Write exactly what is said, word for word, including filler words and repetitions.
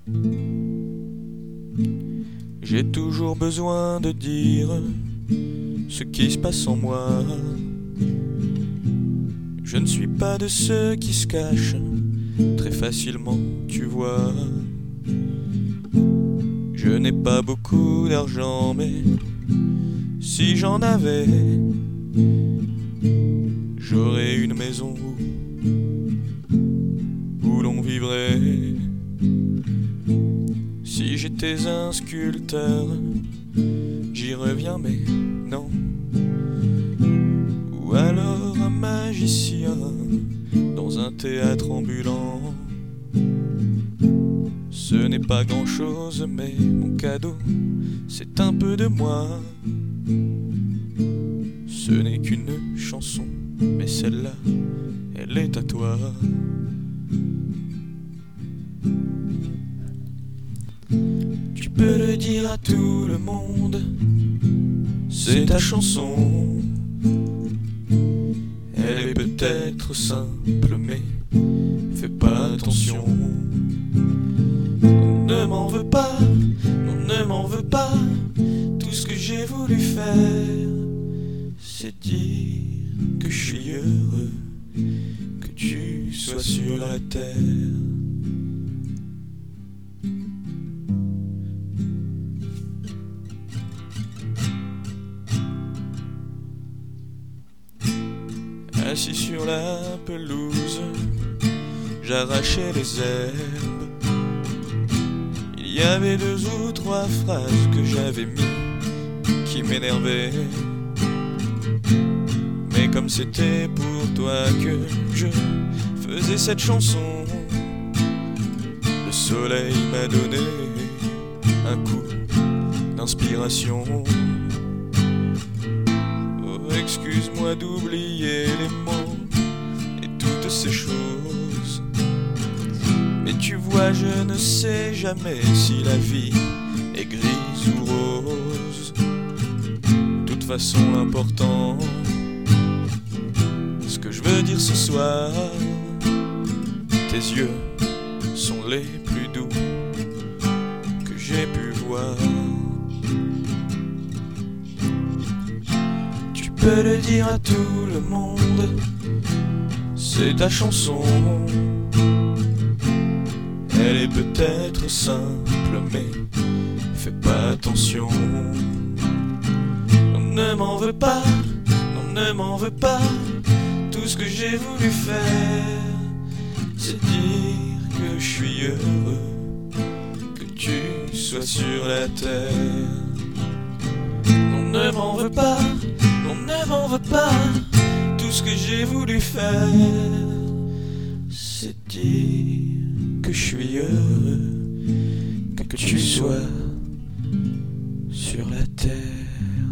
J'ai toujours besoin de dire ce qui se passe en moi. Je ne suis pas de ceux qui se cachent très facilement, tu vois. Je n'ai pas beaucoup d'argent, mais si j'en avais, j'aurais une maison où, où l'on vivrait. Si j'étais un sculpteur, j'y reviens, mais non. Ou alors un magicien dans un théâtre ambulant. Ce n'est pas grand-chose, mais mon cadeau, c'est un peu de moi. Ce n'est qu'une chanson, mais celle-là, elle est à toi. Tu peux le dire à tout le monde, c'est ta chanson. Elle est peut-être simple, mais fais pas attention. Ne m'en veux pas, non ne m'en veux pas. Tout ce que j'ai voulu faire, c'est dire que je suis heureux, que tu sois sur la terre. Assis sur la pelouse, j'arrachais les herbes. Il y avait deux ou trois phrases que j'avais mis qui m'énervaient. Mais comme c'était pour toi que je faisais cette chanson, le soleil m'a donné un coup d'inspiration. Oh, excuse-moi d'oublier les mots et toutes ces choses. Mais tu vois, je ne sais jamais si la vie est grise ou rose. De toute façon, l'important, ce que je veux dire ce soir, tes yeux sont les plus doux que j'ai pu voir. Tu peux le dire à tout le monde, c'est ta chanson. Elle est peut-être simple, mais fais pas attention. Non, ne m'en veux pas, non, ne m'en veux pas. Tout ce que j'ai voulu faire, c'est dire que je suis heureux, que tu sois sur la terre. Non, ne m'en veux pas, non, ne m'en veux pas. Tout ce que j'ai voulu faire, c'est dire que je suis heureux, que tu sois sur la terre.